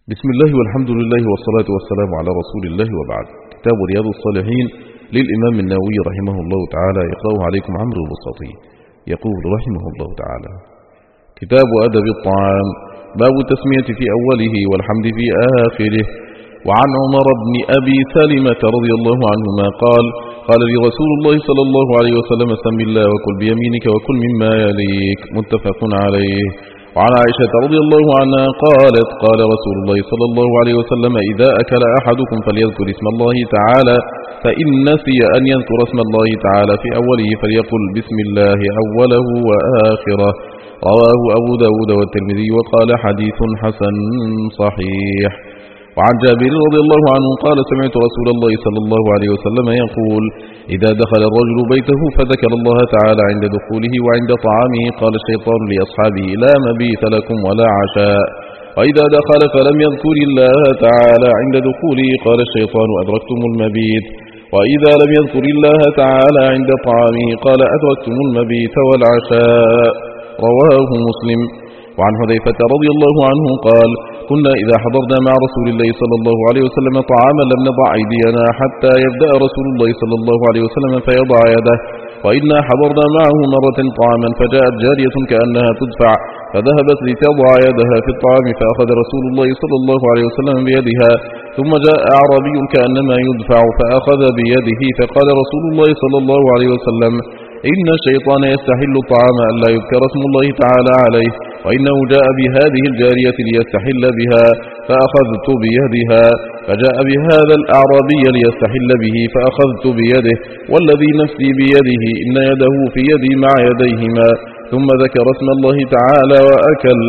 بسم الله والحمد لله والصلاة والسلام على رسول الله وبعد. كتاب رياض الصالحين للإمام النووي رحمه الله تعالى، يقرأه عليكم عمرو البسطي. يقول رحمه الله تعالى: كتاب أدب الطعام، باب التسمية في أوله والحمد في آخره. وعن عمر بن أبي سلمة رضي الله عنهما قال: قال لي رسول الله صلى الله عليه وسلم: سم الله وكل بيمينك وكل مما يليك. متفق عليه. وعن عائشة رضي الله عنها قالت: قال رسول الله صلى الله عليه وسلم: إذا أكل أحدكم فليذكر اسم الله تعالى، فإن نسي أن يذكر اسم الله تعالى في أوله فليقل بسم الله أوله وآخره. رواه أبو داود والترمذي وقال: حديث حسن صحيح. وعن جابر رضي الله عنه قال: سمعت رسول الله صلى الله عليه وسلم يقول: إذا دخل الرجل بيته فذكر الله تعالى عند دخوله وعند طعامه قال الشيطان لأصحابه: لا مبيت لكم ولا عشاء. وإذا دخل فلم يذكر الله تعالى عند دخوله قال الشيطان: أدركتم المبيت. وإذا لم يذكر الله تعالى عند طعامه قال: أدركتم المبيت والعشاء. رواه مسلم. وعن حذيفة رضي الله عنه قال: كنا إذا حضرنا مع رسول الله صلى الله عليه وسلم طعاما لم نضع أيدينا حتى يبدأ رسول الله صلى الله عليه وسلم فيضع يده. وإنا حضرنا معه مرة طعاما فجاءت جارية كأنها تدفع فذهبت لتضع يدها في الطعام فأخذ رسول الله صلى الله عليه وسلم بيدها، ثم جاء أعرابي كأنما يدفع فأخذ بيده فقال رسول الله صلى الله عليه وسلم: إن الشيطان يستحل الطعام ألا يذكر اسم الله تعالى عليه، وإنه جاء بهذه الجارية ليستحل بها فأخذت بيدها، فجاء بهذا الأعرابي ليستحل به فأخذت بيده، والذي نفسي بيده إن يده في يدي مع يديهما، ثم ذكر اسم الله تعالى وأكل.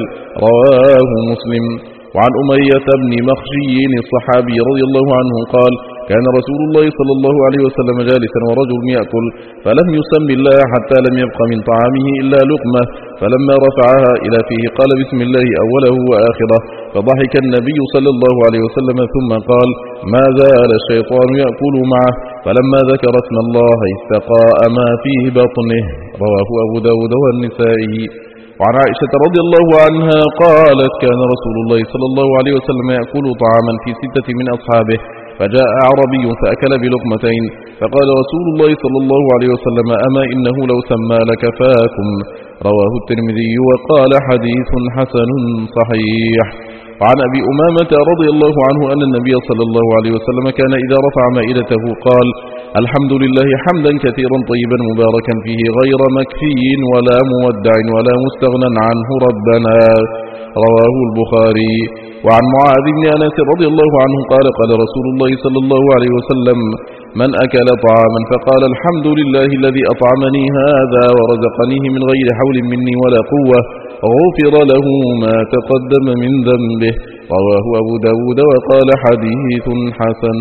رواه مسلم. وعن أمية بن مخشي الصحابي رضي الله عنه قال: كان رسول الله صلى الله عليه وسلم جالسا ورجل يأكل فلم يسم الله حتى لم يبق من طعامه إلا لقمة، فلما رفعها إلى فيه قال بسم الله أوله وآخره، فضحك النبي صلى الله عليه وسلم ثم قال: ما زال الشيطان يأكل معه، فلما ذكر اسم الله استقاء ما فيه بطنه. رواه أبو داود والنسائي. وعن عائشة رضي الله عنها قالت: كان رسول الله صلى الله عليه وسلم يأكل طعاما في 6 من أصحابه، فجاء أعربي فأكل بلقمتين، فقال رسول الله صلى الله عليه وسلم: أما إنه لو سمى لكفاكم. رواه الترمذي وقال: حديث حسن صحيح. وعن أبي أمامة رضي الله عنه أن النبي صلى الله عليه وسلم كان إذا رفع مائدته قال: الحمد لله حمدا كثيرا طيبا مباركا فيه غير مكفي ولا مودع ولا مستغنى عنه ربنا. رواه البخاري. وعن معاذ بن أنس رضي الله عنه قال: قال رسول الله صلى الله عليه وسلم: من أكل طعاما فقال الحمد لله الذي أطعمني هذا ورزقنيه من غير حول مني ولا قوة غفر له ما تقدم من ذنبه. رواه أبو داود وقال: حديث حسن.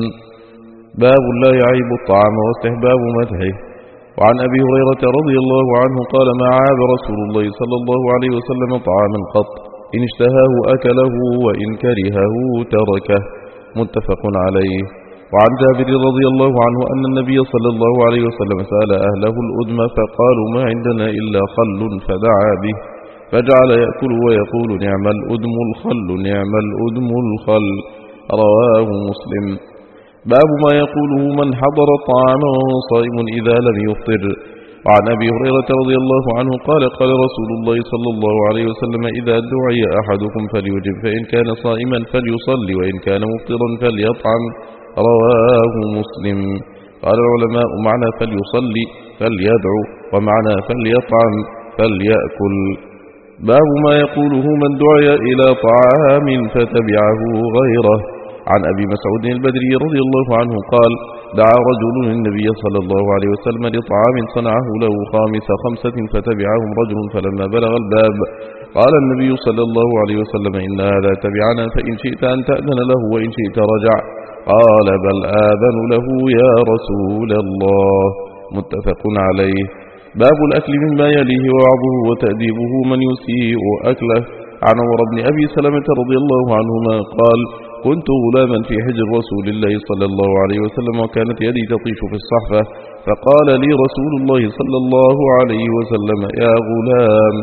باب لا يعيب الطعام واستحباب مدحه. وعن أبي هريرة رضي الله عنه قال: ما عاب رسول الله صلى الله عليه وسلم طعاما قط، إن اشتهاه أكله وإن كرهه تركه. متفق عليه. وعن جابر رضي الله عنه أن النبي صلى الله عليه وسلم سأل أهله الأدم فقالوا: ما عندنا إلا خل، فدعا به فجعل يأكل ويقول: نعم الأدم الخل نعم الأدم الخل. رواه مسلم. باب ما يقوله من حضر الطعام وهو صائم إذا لم يفطر. وعن أبي هريرة رضي الله عنه قال: قال رسول الله صلى الله عليه وسلم: إذا دعي أحدكم فليجب، فإن كان صائما فليصلي، وإن كان مفطرا فليطعم. رواه مسلم. قال العلماء: معنى فليصلي فليدعو، ومعنى فليطعم فليأكل. باب ما يقوله من دعي إلى طعام فتبعه غيره. عن أبي مسعود البدري رضي الله عنه قال: دعا رجل النبي صلى الله عليه وسلم لطعام صنعه له خامس 5 فتبعهم رجل، فلما بلغ الباب قال النبي صلى الله عليه وسلم: إن هذا تبعنا، فإن شئت أن تأذن له وإن شئت رجع. قال: بل آذن له يا رسول الله. متفق عليه. باب الأكل مما يليه ووعظه وتأديبه من يسيء أكله. عن عمر بن أبي سلمة رضي الله عنهما قال: كنت غلاما في حجر رسول الله صلى الله عليه وسلم، وكانت يدي تطيش في الصحفة، فقال لي رسول الله صلى الله عليه وسلم: يا غلام،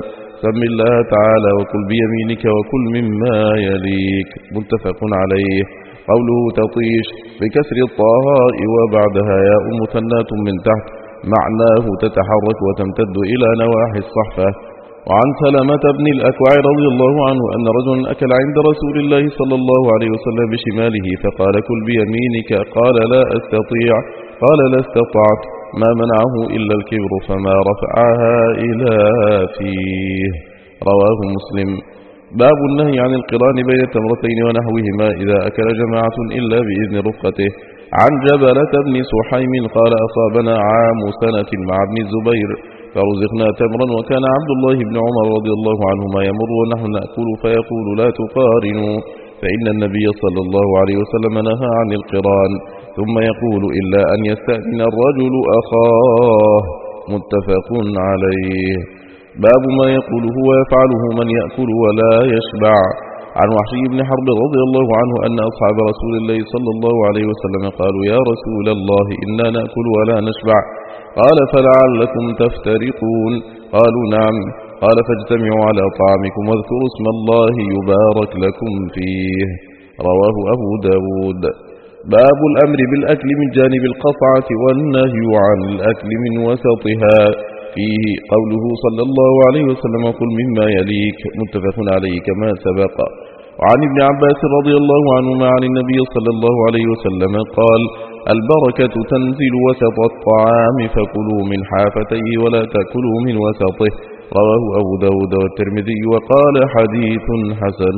سم الله تعالى وكل بيمينك وكل مما يليك. متفق عليه. قوله تطيش بكسر الطاء وبعدها ياء مثنات من تحت، معناه تتحرك وتمتد إلى نواحي الصحفة. وعن سلمة بن الأكوع رضي الله عنه أن رجلا أكل عند رسول الله صلى الله عليه وسلم بشماله فقال كل بيمينك، قال لا أستطيع، قال لا استطعت، ما منعه إلا الكبر فما رفعها إلى فيه. رواه مسلم. باب النهي عن القران بين التمرتين ونحوهما إذا أكل جماعة إلا بإذن رفقته. عن جبلة بن سحيم قال أصابنا عام سنة مع ابن الزبير فرزقنا تمرا، وكان عبد الله بن عمر رضي الله عنهما يمر ونحن نأكل فيقول لا تقارنوا، فإن النبي صلى الله عليه وسلم نهى عن القران، ثم يقول إلا أن يستأذن الرجل أخاه. متفق عليه. باب ما يقوله ويفعله من يأكل ولا يشبع. عن وحشي بن حرب رضي الله عنه أن أصحاب رسول الله صلى الله عليه وسلم قالوا يا رسول الله إنا نأكل ولا نشبع، قال فلعلكم تفترقون، قالوا نعم، قال فاجتمعوا على طعامكم واذكروا اسم الله يبارك لكم فيه. رواه أبو داود. باب الأمر بالأكل من جانب القطعة والنهي عن الأكل من وسطها. فيه قوله صلى الله عليه وسلم قل مما يليك. متفق عليه كما سبق. وعن ابن عباس رضي الله عنهما عن النبي صلى الله عليه وسلم قال البركة تنزل وسط الطعام فكلوا من حافتيه ولا تأكلوا من وسطه. رواه أبو داود والترمذي وقال حديث حسن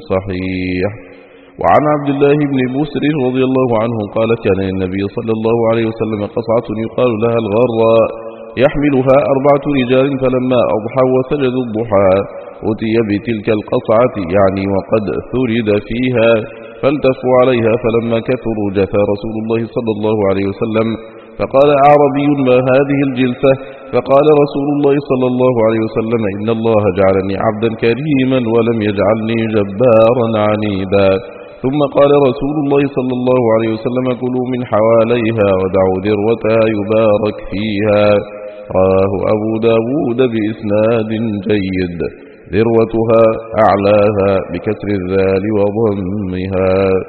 صحيح. وعن عبد الله بن بسر رضي الله عنه قال كان للنبي صلى الله عليه وسلم قصعة يقال لها الغراء يحملها 4 رجال، فلما أضحى وسجد الضحى أتي بتلك القصعة يعني وقد ثرد فيها، فالتفوا عليها، فلما كثروا جثى رسول الله صلى الله عليه وسلم فقال أعربي ما هذه الجلسة؟ فقال رسول الله صلى الله عليه وسلم إن الله جعلني عبدا كريما ولم يجعلني جبارا عنيدا. ثم قال رسول الله صلى الله عليه وسلم كلوا من حواليها ودعوا ذروتها يبارك فيها. رواه أبو داود بإسناد جيد. ذروتها أعلاها بكسر الذال وضمها.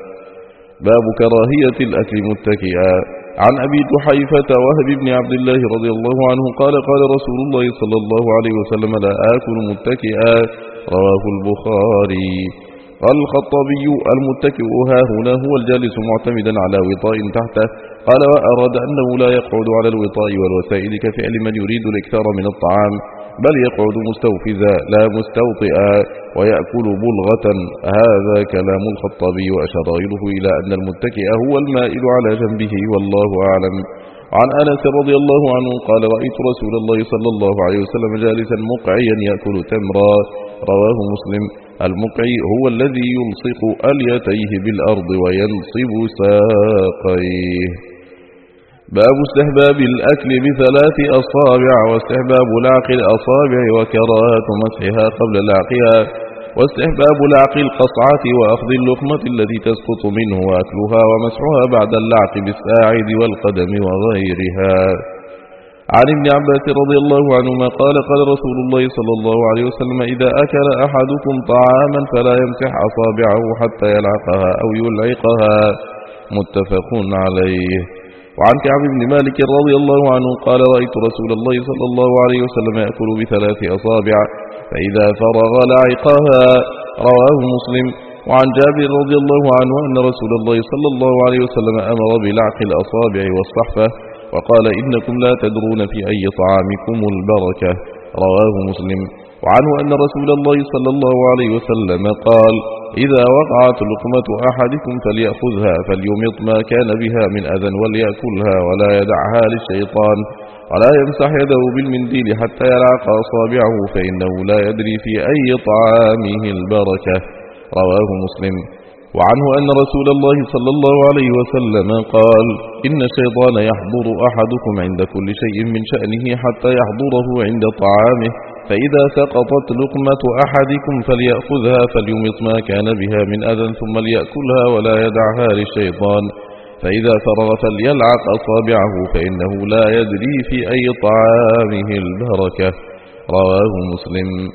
باب كراهية الأكل متكئا. عن أبي جحيفة وهب بن عبد الله رضي الله عنه قال قال رسول الله صلى الله عليه وسلم لا آكل متكئا. رواه البخاري. قال الخطابي المتكئ ها هنا هو الجالس معتمدا على وطاء تحته. قال وأراد أنه لا يقعد على الوطاء والوسائل كفعل من يريد الإكثار من الطعام، بل يقعد مستوفزا لا مستوطئا ويأكل بلغة. هذا كلام الخطابي وأشرايله إلى أن المتكئ هو المائل على جنبه والله أعلم. عن أنس رضي الله عنه قال رأيت رسول الله صلى الله عليه وسلم جالسا مقعيا يأكل تمرا. رواه مسلم. المقعي هو الذي يلصق أليتيه بالأرض وينصب ساقيه. باب استحباب الأكل ب3 أصابع، واستحباب لعق الأصابع وكراهة مسحها قبل لعقها، واستحباب لعق القصعة وأخذ اللقمة التي تسقط منه وأكلها ومسحها بعد اللعق بالساعد والقدم وغيرها. عن ابن عباس رضي الله عنهما قال قال رسول الله صلى الله عليه وسلم إذا أكل أحدكم طعاما فلا يمسح أصابعه حتى يلعقها أو يلعقها. متفق عليه. وعن كعب بن مالك رضي الله عنه قال رأيت رسول الله صلى الله عليه وسلم يأكل ب3 أصابع فإذا فرغ لعقها. رواه مسلم. وعن جابر رضي الله عنه أن رسول الله صلى الله عليه وسلم أمر بلعق الأصابع والصحفة وقال إنكم لا تدرون في أي طعامكم البركة. رواه مسلم. وعنه أن رسول الله صلى الله عليه وسلم قال إذا وقعت لقمة أحدكم فليأخذها فليمط ما كان بها من أذى وليأكلها ولا يدعها للشيطان، ولا يمسح يده بالمنديل حتى يلعق أصابعه فإنه لا يدري في أي طعامه البركة. رواه مسلم. وعنه أن رسول الله صلى الله عليه وسلم قال إن الشيطان يحضر أحدكم عند كل شيء من شأنه حتى يحضره عند طعامه، فإذا سقطت لقمة أحدكم فليأخذها فليمط ما كان بها من أذى ثم ليأكلها ولا يدعها للشيطان، فإذا فرغ فليلعق أصابعه فإنه لا يدري في أي طعامه البركة. رواه مسلم.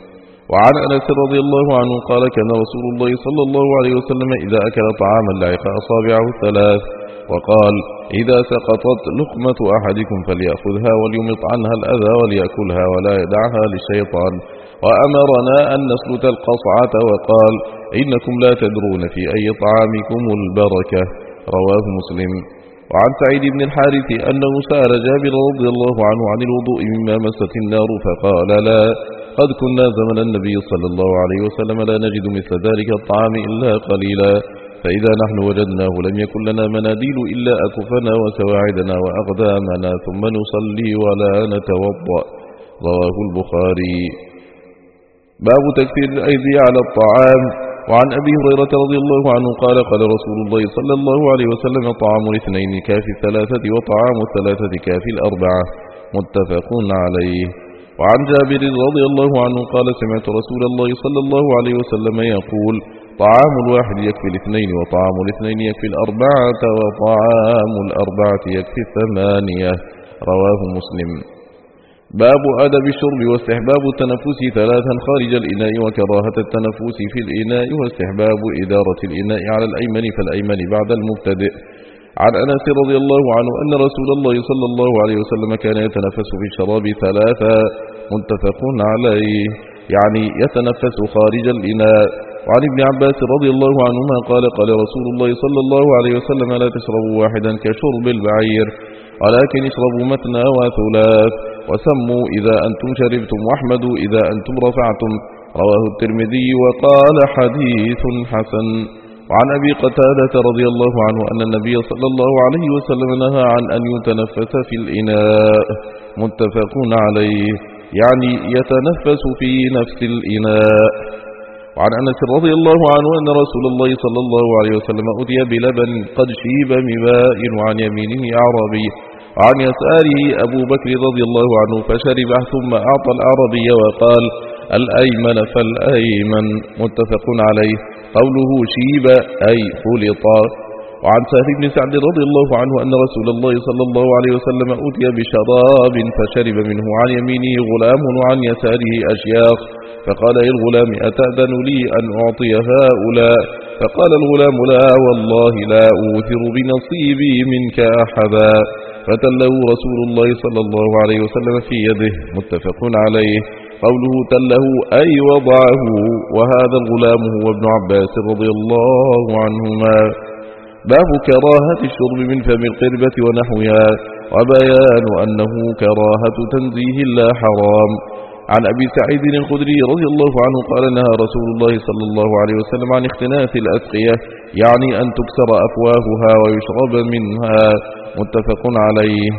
وعن أنس رضي الله عنه قال كان رسول الله صلى الله عليه وسلم إذا أكل طعاما لعق أصابعه الثلاث وقال إذا سقطت لقمة أحدكم فليأخذها وليمط عنها الأذى وليأكلها ولا يدعها للشيطان وأمرنا أن نسلت القصعة وقال إنكم لا تدرون في أي طعامكم البركة رواه مسلم. وعن سعيد بن الحارث أنه سأل جابر رضي الله عنه عن الوضوء مما مست النار فقال لا قد كنا زمن النبي صلى الله عليه وسلم لا نجد مثل ذلك الطعام إلا قليلا فإذا نحن وجدناه لم يكن لنا مناديل إلا أكفنا وسواعدنا وأقدامنا ثم نصلي ولا نتوضأ رواه البخاري. باب تكثير الأيدي على الطعام. وعن أبي هريرة رضي الله عنه قال قال رسول الله صلى الله عليه وسلم طعام الاثنين كافي الثلاثة وطعام الثلاثة كافي الأربعة متفق عليه. وعن جابر رضي الله عنه قال سمعت رسول الله صلى الله عليه وسلم يقول طعام الواحد يكفي الاثنين وطعام الاثنين يكفي الأربعة وطعام الأربعة يكفي الثمانية رواه مسلم. باب أدب الشرب واستحباب التنفس ثلاثا خارج الإناء وكراهة التنفس في الإناء واستحباب إدارة الإناء على الأيمن فالأيمن بعد المبتدئ. عن أنس رضي الله عنه أن رسول الله صلى الله عليه وسلم كان يتنفس في الشراب ثلاثا متفق عليه يعني يتنفس خارج الإناء. وعن ابن عباس رضي الله عنهما قال قال رسول الله صلى الله عليه وسلم لا تشربوا واحدا كشرب البعير ولكن اشربوا مثنى وثلاث وسموا إذا أنتم شربتم واحمدوا إذا أنتم رفعتم رواه الترمذي وقال حديث حسن. وعن أبي قتادة رضي الله عنه أن النبي صلى الله عليه وسلم نهى عن أن يتنفس في الإناء متفق عليه يعني يتنفس في نفس الإناء. وعن أنس رضي الله عنه أن رسول الله صلى الله عليه وسلم أتي بلبن قد شيب مباء وعن يمينه أعرابي وعن يساره أبو بكر رضي الله عنه فشربه ثم أعطى الأعرابي وقال الأيمن فالأيمن متفق عليه قوله شيب أي خلط. وعن سهل بن سعد رضي الله عنه أن رسول الله صلى الله عليه وسلم أتي بشراب فشرب منه عن يمينه غلام وعن يساره أشياخ فقال للغلام أتأذن لي أن أعطي هؤلاء فقال الغلام لا والله لا أوثر بنصيبي منك أحدا فتله رسول الله صلى الله عليه وسلم في يده متفق عليه قوله تله أي وضعه وهذا الغلام هو ابن عباس رضي الله عنهما. باب كراهة الشرب من فم القربة ونحوها وبيان أنه كراهة تنزيه لا حرام. عن أبي سعيد الخدري رضي الله عنه قال نهى رسول الله صلى الله عليه وسلم عن اختناث الأسقية يعني أن تكسر أفواهها ويشرب منها متفق عليه.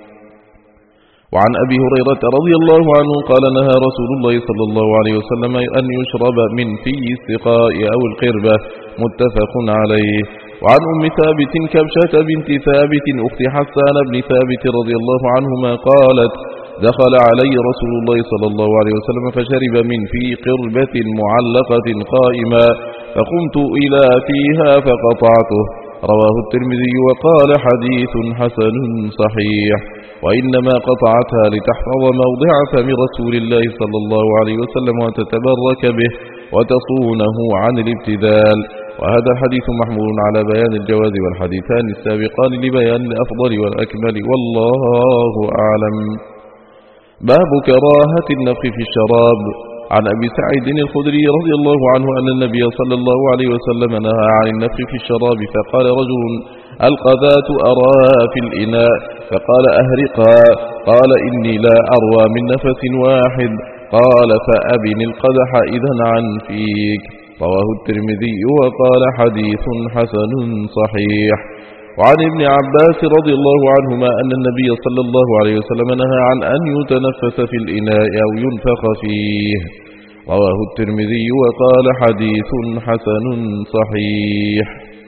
وعن أبي هريرة رضي الله عنه قال نهى رسول الله صلى الله عليه وسلم أن يشرب من في السقاء أو القربة متفق عليه. وعن أم ثابت كبشة بنت ثابت أخت حسان بن ثابت رضي الله عنهما قالت دخل علي رسول الله صلى الله عليه وسلم فشرب من في قربة معلقة قائمة فقمت إلى فيها فقطعته رواه الترمذي وقال حديث حسن صحيح. وإنما قطعتها لتحفظ موضع فم رسول الله صلى الله عليه وسلم وتتبرك به وتصونه عن الابتذال. وهذا الحديث محمول على بيان الجواز والحديثان السابقان لبيان الأفضل والأكمل والله أعلم. باب كراهة النفخ في الشراب. عن أبي سعيد الخدري رضي الله عنه أن النبي صلى الله عليه وسلم نهى عن النفخ في الشراب فقال رجل القذاة أرى في الإناء فقال أهرقها قال إني لا أروى من نفس واحد قال فأبن القدح إذن عن فيك رواه الترمذي وقال حديث حسن صحيح. وعن ابن عباس رضي الله عنهما أن النبي صلى الله عليه وسلم نهى عن أن يتنفس في الإناء أو ينفخ فيه رواه الترمذي وقال حديث حسن صحيح.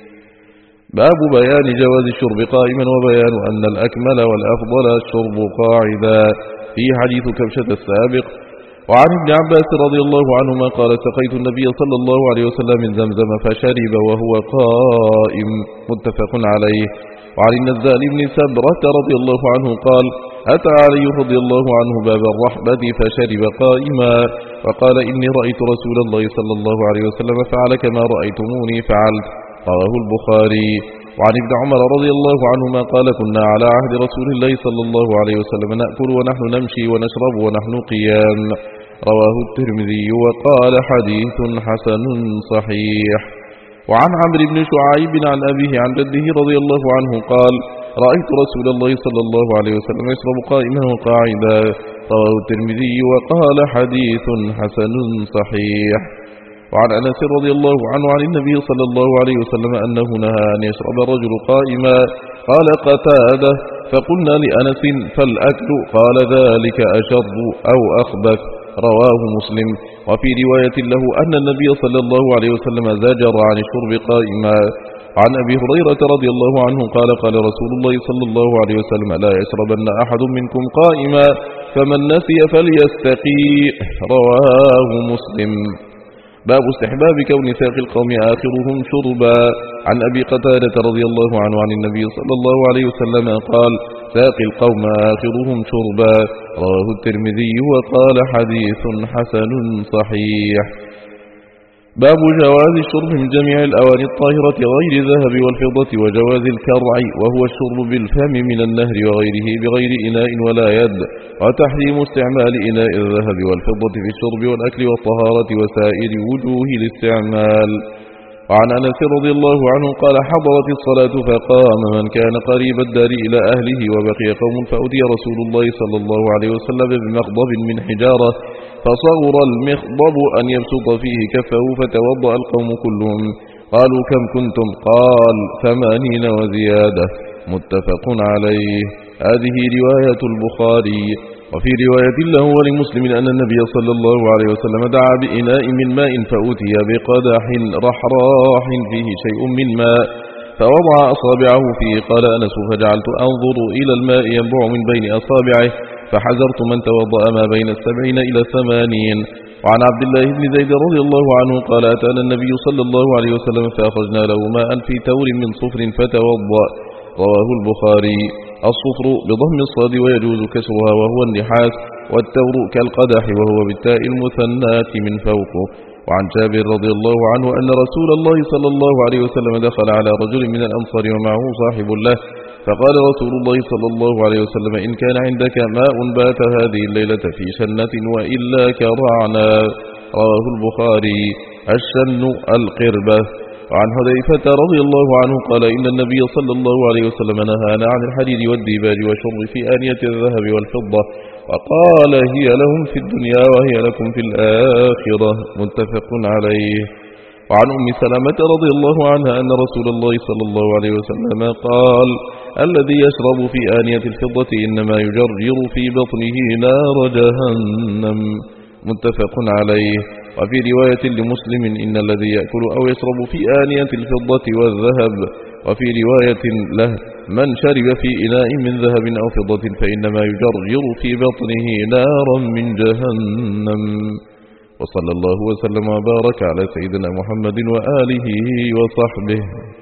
باب بيان جواز الشرب قائما وبيان أن الأكمل والأفضل الشرب قاعدا في حديث كبشة السابق. وعن ابن عباس رضي الله عنهما قال سقيت النبي صلى الله عليه وسلم من زمزم فشرب وهو قائم متفق عليه. وعن النزال بن سبرة رضي الله عنه قال أتى علي رضي الله عنه باب الرحبة فشرب قائما، وقال إني رأيت رسول الله صلى الله عليه وسلم فعل كما رأيتموني فعلت. رواه البخاري. وعن ابن عمر رضي الله عنهما قال كنا على عهد رسول الله صلى الله عليه وسلم نأكل ونحن نمشي ونشرب ونحن قيام. رواه الترمذي وقال حديث حسن صحيح. وعن عمرو بن شعيب عن أبيه عن جده رضي الله عنه قال رأيت رسول الله صلى الله عليه وسلم يشرب قائما وقاعدا. رواه الترمذي وقال حديث حسن صحيح. وعن أنس رضي الله عنه عن النبي صلى الله عليه وسلم أنه نهى أن يشرب الرجل قائما. قال قتادة فقلنا لأنس فالأكل؟ قال ذلك أشر أو أخبث. رواه مسلم. وفي رواية له أن النبي صلى الله عليه وسلم زجر عن الشرب قائما. عن أبي هريرة رضي الله عنه قال قال رسول الله صلى الله عليه وسلم لا يشربن أحد منكم قائما فمن نسي فليستقيء. رواه مسلم. باب استحباب كون ساقي القوم آخرهم شربا. عن أبي قتادة رضي الله عنه عن النبي صلى الله عليه وسلم قال ساقي القوم آخرهم شربا. رواه الترمذي وقال حديث حسن صحيح. باب جواز الشرب من جميع الأواني الطاهرة غير الذهب والفضة، وجواز الكرع وهو الشرب بالفم من النهر وغيره بغير إناء ولا يد، وتحريم استعمال إناء الذهب والفضة في الشرب والأكل والطهارة وسائر وجوه الاستعمال. وعن أنس رضي الله عنه قال حضرت الصلاة فقام من كان قريب الدار إلى أهله وبقي قوم فأتي رسول الله صلى الله عليه وسلم بمخضب من حجارة فصغر المخضب أن يبسط فيه كفه فتوضأ القوم كلهم. قالوا كم كنتم؟ قال 80 وزيادة. متفق عليه. هذه رواية البخاري. وفي رواية له ولمسلم أن النبي صلى الله عليه وسلم دعا بإناء من ماء فأوتي بقدح رحراح فيه شيء من ماء فوضع أصابعه فيه. قال أنس فجعلت أنظر إلى الماء ينبع من بين أصابعه فحذرت من توضأ ما بين 70 إلى 80. وعن عبد الله بن زيد رضي الله عنه قال أتانا النبي صلى الله عليه وسلم فأخرجنا له ماء في تور من صفر فتوضأ. رواه البخاري. الصفر بضم الصاد ويجوز كسرها وهو النحاس، والتور كالقدح وهو بالتاء المثناة من فوقه. وعن جابر رضي الله عنه أن رسول الله صلى الله عليه وسلم دخل على رجل من الأنصار ومعه صاحب له فقال رسول الله صلى الله عليه وسلم إن كان عندك ماء بات هذه الليلة في شنة وإلا كرعنا. رواه البخاري. الشن القربة. وعن حذيفة رضي الله عنه قال إن النبي صلى الله عليه وسلم نهانا عن الحرير والديباج والشرب في آنية الذهب والفضة وقال هي لهم في الدنيا وهي لكم في الآخرة. متفق عليه. وعن أم سلمة رضي الله عنها أن رسول الله صلى الله عليه وسلم قال الذي يشرب في آنية الفضة إنما يجرجر في بطنه نار جهنم. متفق عليه. وفي رواية لمسلم إن الذي يأكل أو يشرب في آنية الفضة والذهب. وفي رواية له من شرب في إناء من ذهب أو فضة فإنما يجرجر في بطنه نارا من جهنم. وصلى الله وسلم وبارك على سيدنا محمد وآله وصحبه.